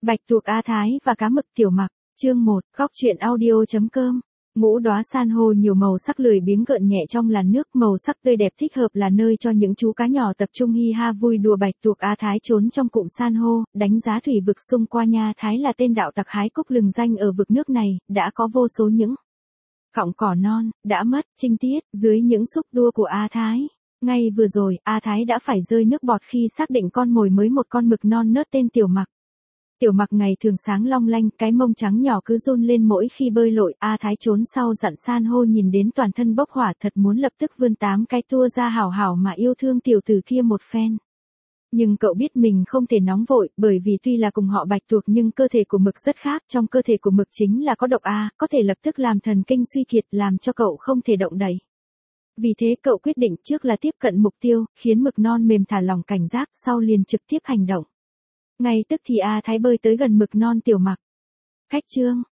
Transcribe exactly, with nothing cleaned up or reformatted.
Bạch tuộc A Thái và cá mực tiểu mặc, chương một, góc truyện audio.com. Ngũ đóa san hô nhiều màu sắc lười biếng gợn nhẹ trong làn nước, màu sắc tươi đẹp thích hợp là nơi cho những chú cá nhỏ tập trung hi ha vui đùa. Bạch tuộc A Thái trốn trong cụm san hô, đánh giá thủy vực xung quanh. Nha Thái là tên đạo tặc hái cúc lừng danh ở vực nước này, đã có vô số những cọng cỏ non, đã mất, trinh tiết, dưới những xúc đua của A Thái. Ngay vừa rồi, A Thái đã phải rơi nước bọt khi xác định con mồi mới một con mực non nớt tên Tiểu Mặc. Tiểu Mặc ngày thường sáng long lanh, cái mông trắng nhỏ cứ run lên mỗi khi bơi lội. A Thái trốn sau dặn san hô nhìn đến toàn thân bốc hỏa, thật muốn lập tức vươn tám cái tua ra hảo hảo mà yêu thương tiểu tử kia một phen. Nhưng cậu biết mình không thể nóng vội, bởi vì tuy là cùng họ bạch tuộc nhưng cơ thể của mực rất khác, trong cơ thể của mực chính là có độc A, có thể lập tức làm thần kinh suy kiệt, làm cho cậu không thể động đậy. Vì thế cậu quyết định trước là tiếp cận mục tiêu, khiến mực non mềm thả lỏng cảnh giác, sau liền trực tiếp hành động. Ngay tức thì A Thái bơi tới gần mực non Tiểu Mặc. Khách trương,